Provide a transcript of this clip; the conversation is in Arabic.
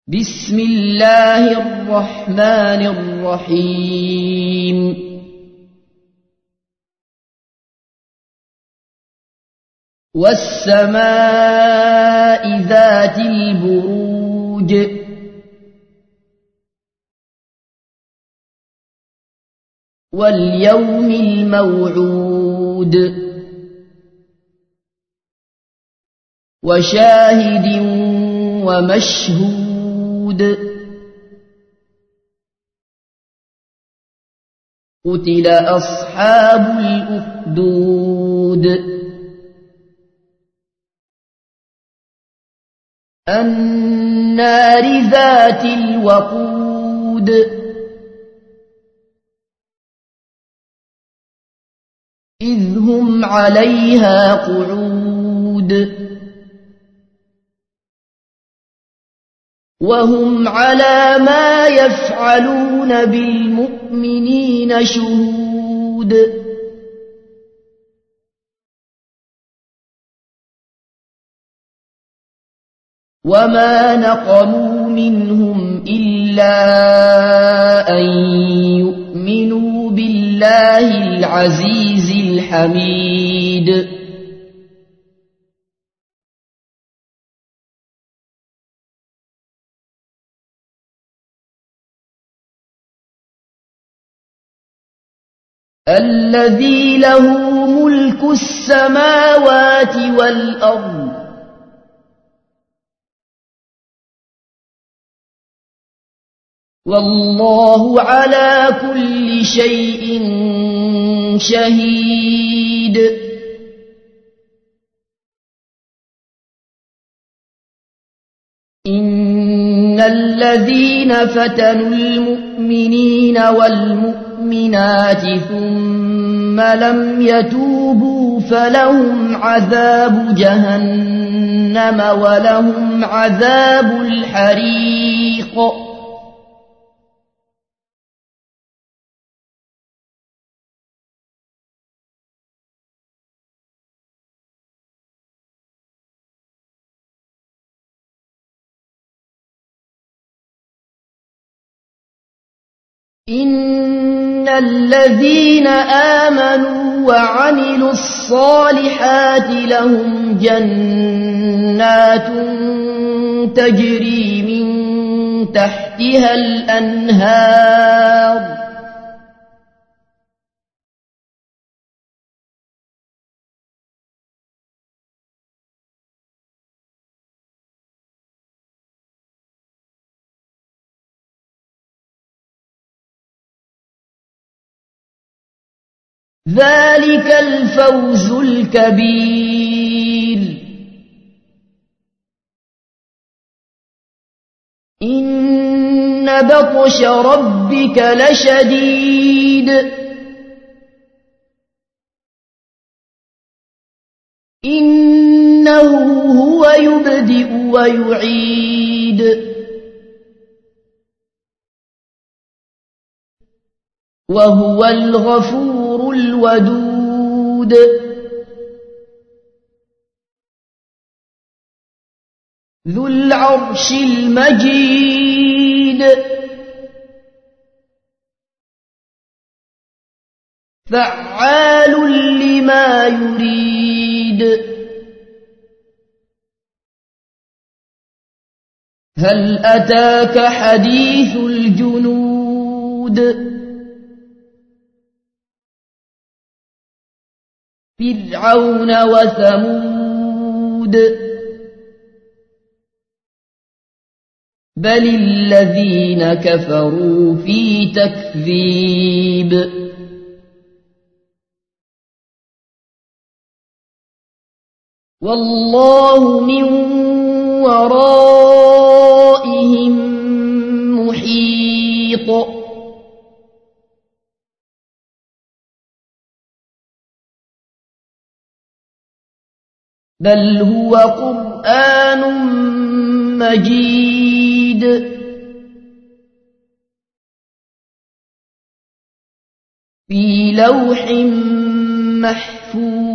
بسم الله الرحمن الرحيم والسماء ذات البروج واليوم الموعود وشاهد ومشهود قتل أصحاب الأخدود النار ذات الوقود إذ هم عليها قعود وهم على ما يفعلون بالمؤمنين شهود وما نقموا منهم إلا أن يؤمنوا بالله العزيز الحميد الذي له ملك السماوات والأرض والله على كل شيء شهيد إن الذين فتنوا المؤمنين والمؤمنات ثم لم يتوبوا فلهم عذاب جهنم ولهم عذاب الحريق إن الذين آمنوا وعملوا الصالحات لهم جنات تجري من تحتها الأنهار ذلك الفوز الكبير إن بطش ربك لشديد إنه هو يبدئ ويعيد وهو الغفور الودود ذو العرش المجيد فعال لما يريد هل أتاك حديث الجنود فرعون وثمود بل الذين كفروا في تكذيب والله من ورائهم محيط بل هو قرآن مجيد في لوح محفوظ